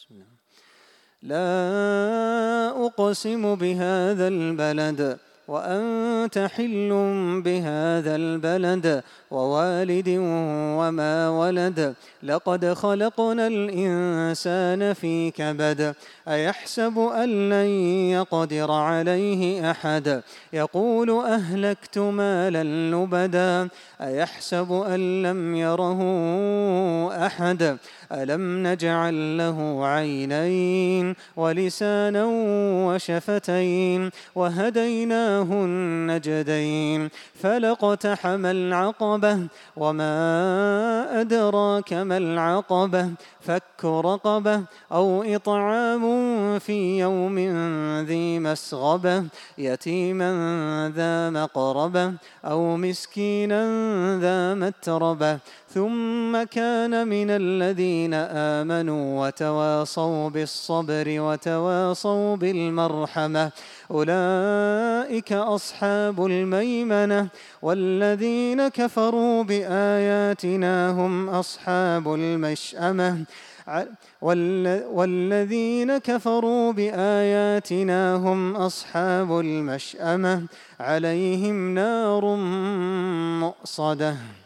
بسم الله. لا أقسم بهذا البلد وأنت حل بهذا البلد ووالد وما ولد لقد خلقنا الإنسان في كبد أيحسب أن لن يقدر عليه أحد يقول أهلكت مالا لبدا أيحسب أن لم يره أحد ألم نجعل له عينين ولسانا وشفتين وهديناه النجدين فلاقتحم العقبة وما أدراك ما العقبة فك رقبة أو إطعام في يوم ذي مسغبة يتيما ذا مقربة أو مسكينا ذا متربة ثم كان من الذين آمنوا وتواصوا بالصبر وتواصوا بالمرحمة أولئك أصحاب الميمنة والذين كفروا بآياتنا هم أصحاب المشأمة والذين كفروا بآياتنا هم أصحاب المشأمة عليهم نار مؤصدة.